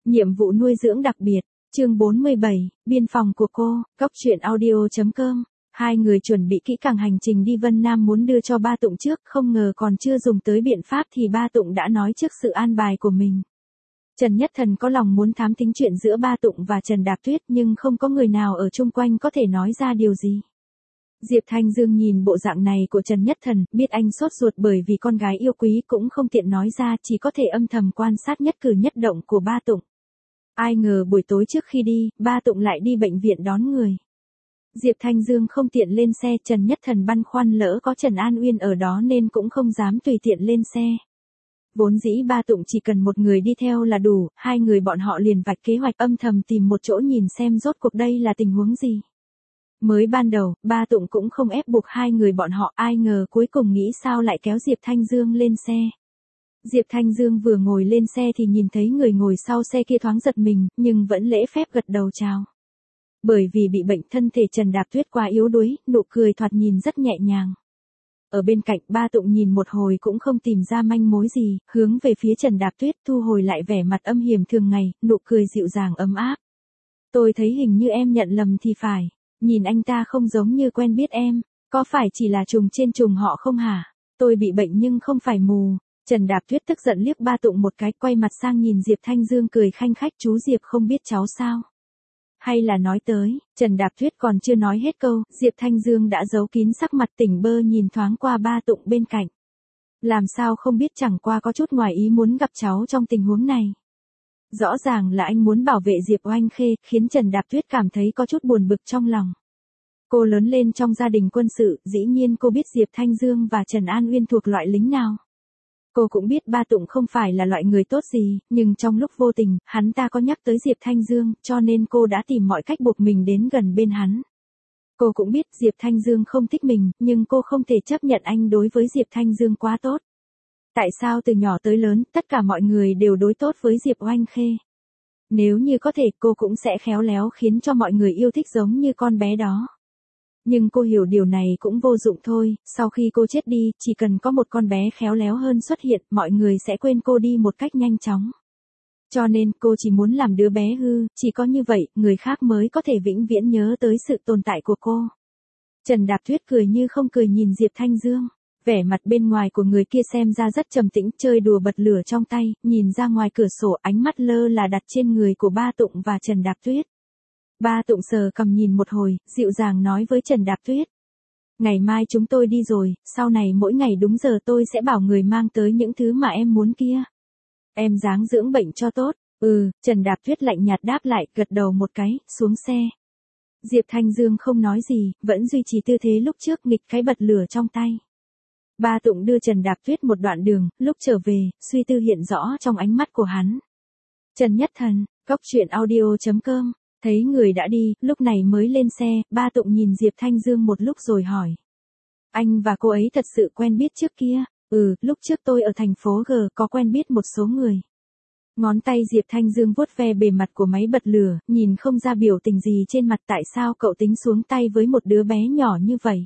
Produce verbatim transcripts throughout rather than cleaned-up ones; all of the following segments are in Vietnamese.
Nhiệm vụ nuôi dưỡng đặc biệt, chương bốn mươi bảy, biên phòng của cô, góc truyện audio chấm com. Hai người chuẩn bị kỹ càng hành trình đi Vân Nam muốn đưa cho ba Tụng trước, không ngờ còn chưa dùng tới biện pháp thì ba Tụng đã nói trước sự an bài của mình. Trần Nhất Thần có lòng muốn thám thính chuyện giữa ba Tụng và Trần Đạp Tuyết nhưng không có người nào ở chung quanh có thể nói ra điều gì. Diệp Thanh Dương nhìn bộ dạng này của Trần Nhất Thần, biết anh sốt ruột bởi vì con gái yêu quý cũng không tiện nói ra, chỉ có thể âm thầm quan sát nhất cử nhất động của ba Tụng. Ai ngờ buổi tối trước khi đi, ba Tụng lại đi bệnh viện đón người. Diệp Thanh Dương không tiện lên xe, Trần Nhất Thần băn khoăn lỡ có Trần An Uyên ở đó nên cũng không dám tùy tiện lên xe. Vốn dĩ ba Tụng chỉ cần một người đi theo là đủ, hai người bọn họ liền vạch kế hoạch âm thầm tìm một chỗ nhìn xem rốt cuộc đây là tình huống gì. Mới ban đầu, ba Tụng cũng không ép buộc hai người bọn họ, ai ngờ cuối cùng nghĩ sao lại kéo Diệp Thanh Dương lên xe. Diệp Thanh Dương vừa ngồi lên xe thì nhìn thấy người ngồi sau xe kia thoáng giật mình, nhưng vẫn lễ phép gật đầu chào. Bởi vì bị bệnh thân thể Trần Đạp Tuyết quá yếu đuối, nụ cười thoạt nhìn rất nhẹ nhàng. Ở bên cạnh ba Tụng nhìn một hồi cũng không tìm ra manh mối gì, hướng về phía Trần Đạp Tuyết thu hồi lại vẻ mặt âm hiểm thường ngày, nụ cười dịu dàng ấm áp. Tôi thấy hình như em nhận lầm thì phải, nhìn anh ta không giống như quen biết em, có phải chỉ là trùng trên trùng họ không hả? Tôi bị bệnh nhưng không phải mù. Trần Đạp Tuyết tức giận liếc ba Tụng một cái, quay mặt sang nhìn Diệp Thanh Dương cười khanh khách, chú Diệp không biết cháu sao? Hay là nói tới, Trần Đạp Tuyết còn chưa nói hết câu, Diệp Thanh Dương đã giấu kín sắc mặt tỉnh bơ nhìn thoáng qua ba Tụng bên cạnh. Làm sao không biết, chẳng qua có chút ngoài ý muốn gặp cháu trong tình huống này. Rõ ràng là anh muốn bảo vệ Diệp Oanh Khê, khiến Trần Đạp Tuyết cảm thấy có chút buồn bực trong lòng. Cô lớn lên trong gia đình quân sự, dĩ nhiên cô biết Diệp Thanh Dương và Trần An Uyên thuộc loại lính nào. Cô cũng biết ba Tụng không phải là loại người tốt gì, nhưng trong lúc vô tình, hắn ta có nhắc tới Diệp Thanh Dương, cho nên cô đã tìm mọi cách buộc mình đến gần bên hắn. Cô cũng biết Diệp Thanh Dương không thích mình, nhưng cô không thể chấp nhận anh đối với Diệp Thanh Dương quá tốt. Tại sao từ nhỏ tới lớn, tất cả mọi người đều đối tốt với Diệp Oanh Khê? Nếu như có thể, cô cũng sẽ khéo léo khiến cho mọi người yêu thích giống như con bé đó. Nhưng cô hiểu điều này cũng vô dụng thôi, sau khi cô chết đi, chỉ cần có một con bé khéo léo hơn xuất hiện, mọi người sẽ quên cô đi một cách nhanh chóng. Cho nên cô chỉ muốn làm đứa bé hư, chỉ có như vậy, người khác mới có thể vĩnh viễn nhớ tới sự tồn tại của cô. Trần Đạp Tuyết cười như không cười nhìn Diệp Thanh Dương. Vẻ mặt bên ngoài của người kia xem ra rất trầm tĩnh, chơi đùa bật lửa trong tay, nhìn ra ngoài cửa sổ, ánh mắt lơ là đặt trên người của ba Tụng và Trần Đạp Tuyết. Ba Tụng sờ cầm nhìn một hồi, dịu dàng nói với Trần Đạp Tuyết. Ngày mai chúng tôi đi rồi, sau này mỗi ngày đúng giờ tôi sẽ bảo người mang tới những thứ mà em muốn kia. Em ráng dưỡng bệnh cho tốt. Ừ, Trần Đạp Tuyết lạnh nhạt đáp lại, gật đầu một cái, xuống xe. Diệp Thanh Dương không nói gì, vẫn duy trì tư thế lúc trước, nghịch cái bật lửa trong tay. Ba Tụng đưa Trần Đạp Tuyết một đoạn đường, lúc trở về, suy tư hiện rõ trong ánh mắt của hắn. Trần Nhất Thần, góc truyện audio chấm com. Thấy người đã đi, lúc này mới lên xe, ba Tụng nhìn Diệp Thanh Dương một lúc rồi hỏi. Anh và cô ấy thật sự quen biết trước kia? Ừ, lúc trước tôi ở thành phố G có quen biết một số người. Ngón tay Diệp Thanh Dương vuốt ve bề mặt của máy bật lửa, nhìn không ra biểu tình gì trên mặt, tại sao cậu tính xuống tay với một đứa bé nhỏ như vậy?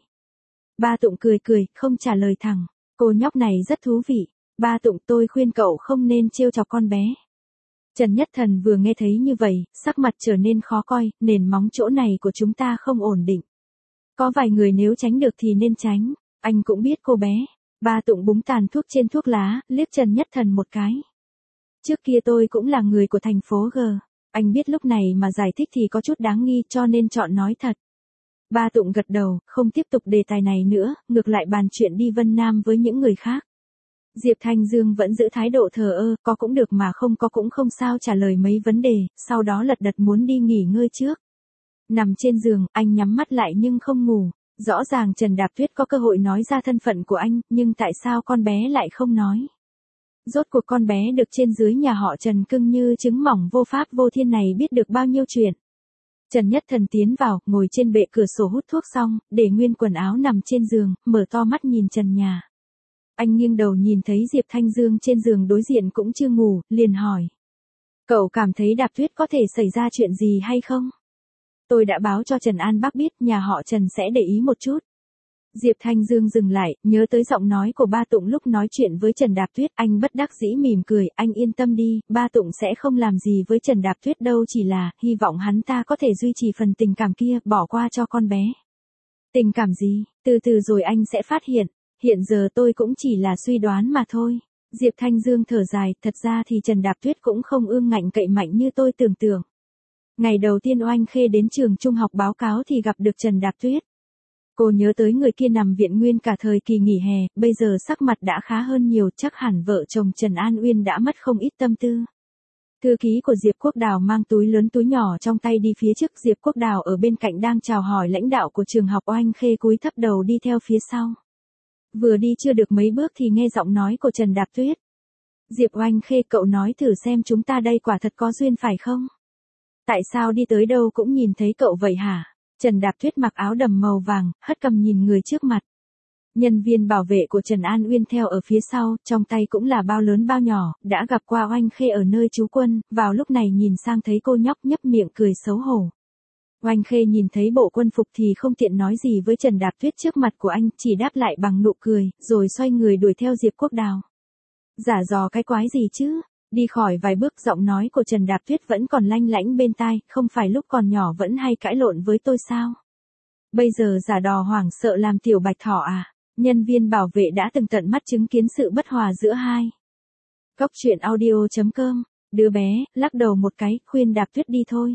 Ba Tụng cười cười, không trả lời thẳng. Cô nhóc này rất thú vị. Ba Tụng, tôi khuyên cậu không nên trêu chọc con bé. Trần Nhất Thần vừa nghe thấy như vậy, sắc mặt trở nên khó coi, nền móng chỗ này của chúng ta không ổn định. Có vài người nếu tránh được thì nên tránh, anh cũng biết cô bé. Ba Tụng búng tàn thuốc trên thuốc lá, liếc Trần Nhất Thần một cái. Trước kia tôi cũng là người của thành phố G, anh biết lúc này mà giải thích thì có chút đáng nghi, cho nên chọn nói thật. Ba Tụng gật đầu, không tiếp tục đề tài này nữa, ngược lại bàn chuyện đi Vân Nam với những người khác. Diệp Thanh Dương vẫn giữ thái độ thờ ơ, có cũng được mà không có cũng không sao, trả lời mấy vấn đề, sau đó lật đật muốn đi nghỉ ngơi trước. Nằm trên giường, anh nhắm mắt lại nhưng không ngủ. Rõ ràng Trần Đạp Tuyết có cơ hội nói ra thân phận của anh, nhưng tại sao con bé lại không nói? Rốt cuộc con bé được trên dưới nhà họ Trần cưng như trứng mỏng vô pháp vô thiên này biết được bao nhiêu chuyện. Trần Nhất Thần tiến vào, ngồi trên bệ cửa sổ hút thuốc xong, để nguyên quần áo nằm trên giường, mở to mắt nhìn trần nhà. Anh nghiêng đầu nhìn thấy Diệp Thanh Dương trên giường đối diện cũng chưa ngủ, liền hỏi. Cậu cảm thấy Đạp Tuyết có thể xảy ra chuyện gì hay không? Tôi đã báo cho Trần An Bác biết, nhà họ Trần sẽ để ý một chút. Diệp Thanh Dương dừng lại, nhớ tới giọng nói của ba Tụng lúc nói chuyện với Trần Đạp Tuyết, anh bất đắc dĩ mỉm cười, anh yên tâm đi, ba Tụng sẽ không làm gì với Trần Đạp Tuyết đâu, chỉ là, hy vọng hắn ta có thể duy trì phần tình cảm kia, bỏ qua cho con bé. Tình cảm gì, từ từ rồi anh sẽ phát hiện, hiện giờ tôi cũng chỉ là suy đoán mà thôi. Diệp Thanh Dương thở dài, thật ra thì Trần Đạp Tuyết cũng không ương ngạnh cậy mạnh như tôi tưởng tượng. Ngày đầu tiên Oanh Khê đến trường trung học báo cáo thì gặp được Trần Đạp Tuyết. Cô nhớ tới người kia nằm viện nguyên cả thời kỳ nghỉ hè, bây giờ sắc mặt đã khá hơn nhiều, chắc hẳn vợ chồng Trần An Uyên đã mất không ít tâm tư. Thư ký của Diệp Quốc Đào mang túi lớn túi nhỏ trong tay đi phía trước, Diệp Quốc Đào ở bên cạnh đang chào hỏi lãnh đạo của trường học, Oanh Khê cúi thấp đầu đi theo phía sau. Vừa đi chưa được mấy bước thì nghe giọng nói của Trần Đạp Tuyết. Diệp Oanh Khê, cậu nói thử xem chúng ta đây quả thật có duyên phải không? Tại sao đi tới đâu cũng nhìn thấy cậu vậy hả? Trần Đạp Tuyết mặc áo đầm màu vàng, hất cằm nhìn người trước mặt. Nhân viên bảo vệ của Trần An Uyên theo ở phía sau, trong tay cũng là bao lớn bao nhỏ, đã gặp qua Oanh Khê ở nơi trú quân, vào lúc này nhìn sang thấy cô nhóc nhấp miệng cười xấu hổ. Oanh Khê nhìn thấy bộ quân phục thì không tiện nói gì với Trần Đạp Tuyết trước mặt của anh, chỉ đáp lại bằng nụ cười, rồi xoay người đuổi theo Diệp Quốc Đào. Giả dò cái quái gì chứ? Đi khỏi vài bước giọng nói của Trần Đạp Tuyết vẫn còn lanh lảnh bên tai, không phải lúc còn nhỏ vẫn hay cãi lộn với tôi sao? Bây giờ giả đò hoảng sợ làm tiểu bạch thỏ à? Nhân viên bảo vệ đã từng tận mắt chứng kiến sự bất hòa giữa hai. Cóc truyện audio chấm com, đứa bé, lắc đầu một cái, khuyên Đạp Tuyết đi thôi.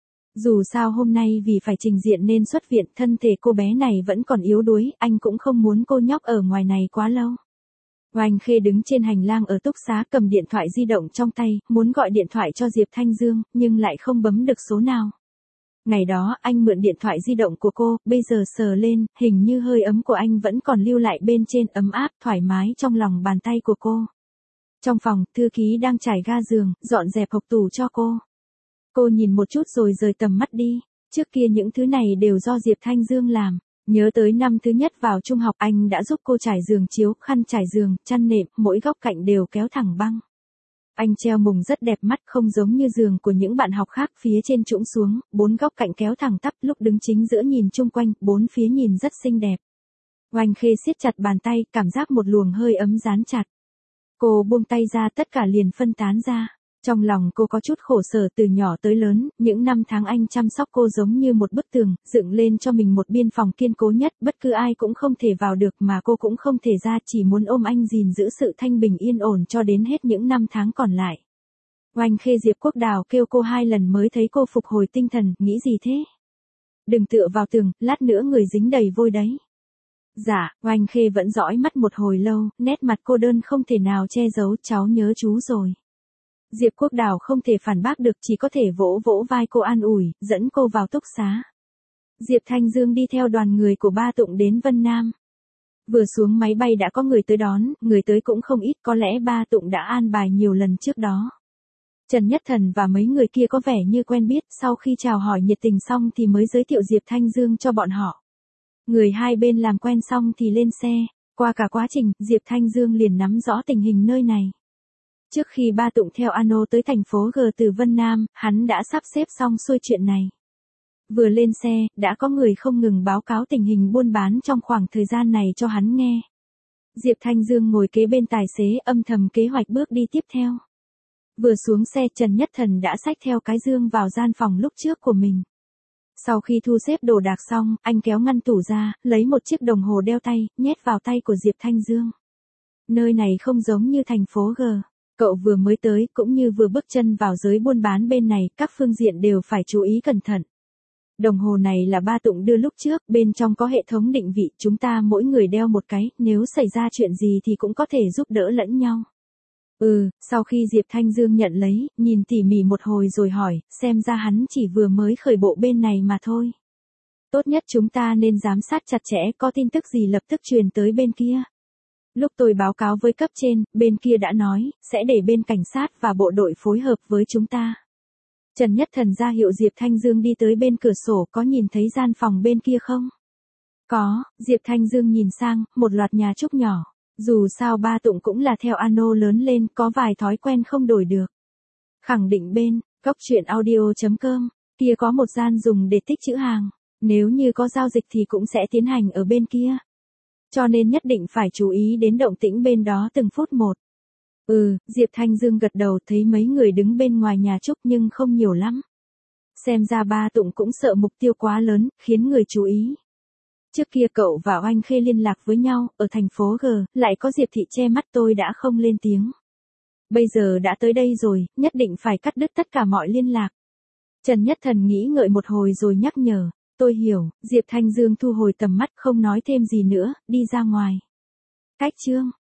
Dù sao hôm nay vì phải trình diện nên xuất viện, thân thể cô bé này vẫn còn yếu đuối, anh cũng không muốn cô nhóc ở ngoài này quá lâu. Oanh Khê đứng trên hành lang ở túc xá cầm điện thoại di động trong tay, muốn gọi điện thoại cho Diệp Thanh Dương, nhưng lại không bấm được số nào. Ngày đó anh mượn điện thoại di động của cô, bây giờ sờ lên, hình như hơi ấm của anh vẫn còn lưu lại bên trên, ấm áp, thoải mái trong lòng bàn tay của cô. Trong phòng, thư ký đang trải ga giường, dọn dẹp hộc tủ cho cô. Cô nhìn một chút rồi rời tầm mắt đi, trước kia những thứ này đều do Diệp Thanh Dương làm. Nhớ tới năm thứ nhất vào trung học, anh đã giúp cô trải giường chiếu, khăn trải giường, chăn nệm, mỗi góc cạnh đều kéo thẳng băng. Anh treo mùng rất đẹp mắt, không giống như giường của những bạn học khác, phía trên trũng xuống, bốn góc cạnh kéo thẳng tắp, lúc đứng chính giữa nhìn chung quanh, bốn phía nhìn rất xinh đẹp. Oanh Khê siết chặt bàn tay, cảm giác một luồng hơi ấm dán chặt. Cô buông tay ra, tất cả liền phân tán ra. Trong lòng cô có chút khổ sở, từ nhỏ tới lớn, những năm tháng anh chăm sóc cô giống như một bức tường, dựng lên cho mình một biên phòng kiên cố nhất, bất cứ ai cũng không thể vào được mà cô cũng không thể ra, chỉ muốn ôm anh gìn giữ sự thanh bình yên ổn cho đến hết những năm tháng còn lại. Oanh Khê, Diệp Quốc Đào kêu cô hai lần mới thấy cô phục hồi tinh thần, nghĩ gì thế? Đừng tựa vào tường, lát nữa người dính đầy vôi đấy. Dạ, Oanh Khê vẫn dõi mắt một hồi lâu, nét mặt cô đơn không thể nào che giấu, cháu nhớ chú rồi. Diệp Quốc Đào không thể phản bác được, chỉ có thể vỗ vỗ vai cô an ủi, dẫn cô vào túc xá. Diệp Thanh Dương đi theo đoàn người của ba Tụng đến Vân Nam. Vừa xuống máy bay đã có người tới đón, người tới cũng không ít, có lẽ ba Tụng đã an bài nhiều lần trước đó. Trần Nhất Thần và mấy người kia có vẻ như quen biết, sau khi chào hỏi nhiệt tình xong thì mới giới thiệu Diệp Thanh Dương cho bọn họ. Người hai bên làm quen xong thì lên xe, qua cả quá trình, Diệp Thanh Dương liền nắm rõ tình hình nơi này. Trước khi ba Tụng theo Ano tới thành phố G từ Vân Nam, hắn đã sắp xếp xong xuôi chuyện này. Vừa lên xe, đã có người không ngừng báo cáo tình hình buôn bán trong khoảng thời gian này cho hắn nghe. Diệp Thanh Dương ngồi kế bên tài xế, âm thầm kế hoạch bước đi tiếp theo. Vừa xuống xe, Trần Nhất Thần đã xách theo cái dương vào gian phòng lúc trước của mình. Sau khi thu xếp đồ đạc xong, anh kéo ngăn tủ ra, lấy một chiếc đồng hồ đeo tay, nhét vào tay của Diệp Thanh Dương. Nơi này không giống như thành phố G. Cậu vừa mới tới, cũng như vừa bước chân vào giới buôn bán bên này, các phương diện đều phải chú ý cẩn thận. Đồng hồ này là ba Tụng đưa lúc trước, bên trong có hệ thống định vị, chúng ta mỗi người đeo một cái, nếu xảy ra chuyện gì thì cũng có thể giúp đỡ lẫn nhau. Ừ, sau khi Diệp Thanh Dương nhận lấy, nhìn tỉ mỉ một hồi rồi hỏi, xem ra hắn chỉ vừa mới khởi bộ bên này mà thôi. Tốt nhất chúng ta nên giám sát chặt chẽ, có tin tức gì lập tức truyền tới bên kia. Lúc tôi báo cáo với cấp trên, bên kia đã nói, sẽ để bên cảnh sát và bộ đội phối hợp với chúng ta. Trần Nhất Thần ra hiệu Diệp Thanh Dương đi tới bên cửa sổ, có nhìn thấy gian phòng bên kia không? Có, Diệp Thanh Dương nhìn sang, một loạt nhà trúc nhỏ. Dù sao ba Tụng cũng là theo Ano lớn lên, có vài thói quen không đổi được. Khẳng định bên, cóc truyện audio chấm com, kia có một gian dùng để tích trữ hàng. Nếu như có giao dịch thì cũng sẽ tiến hành ở bên kia. Cho nên nhất định phải chú ý đến động tĩnh bên đó từng phút một. Ừ, Diệp Thanh Dương gật đầu, thấy mấy người đứng bên ngoài nhà Trúc nhưng không nhiều lắm. Xem ra ba Tụng cũng sợ mục tiêu quá lớn, khiến người chú ý. Trước kia cậu và Oanh Khê liên lạc với nhau, ở thành phố G, lại có Diệp Thị che mắt tôi đã không lên tiếng. Bây giờ đã tới đây rồi, nhất định phải cắt đứt tất cả mọi liên lạc. Trần Nhất Thần nghĩ ngợi một hồi rồi nhắc nhở, tôi hiểu. Diệp Thanh Dương thu hồi tầm mắt, không nói thêm gì nữa, đi ra ngoài. Cách chương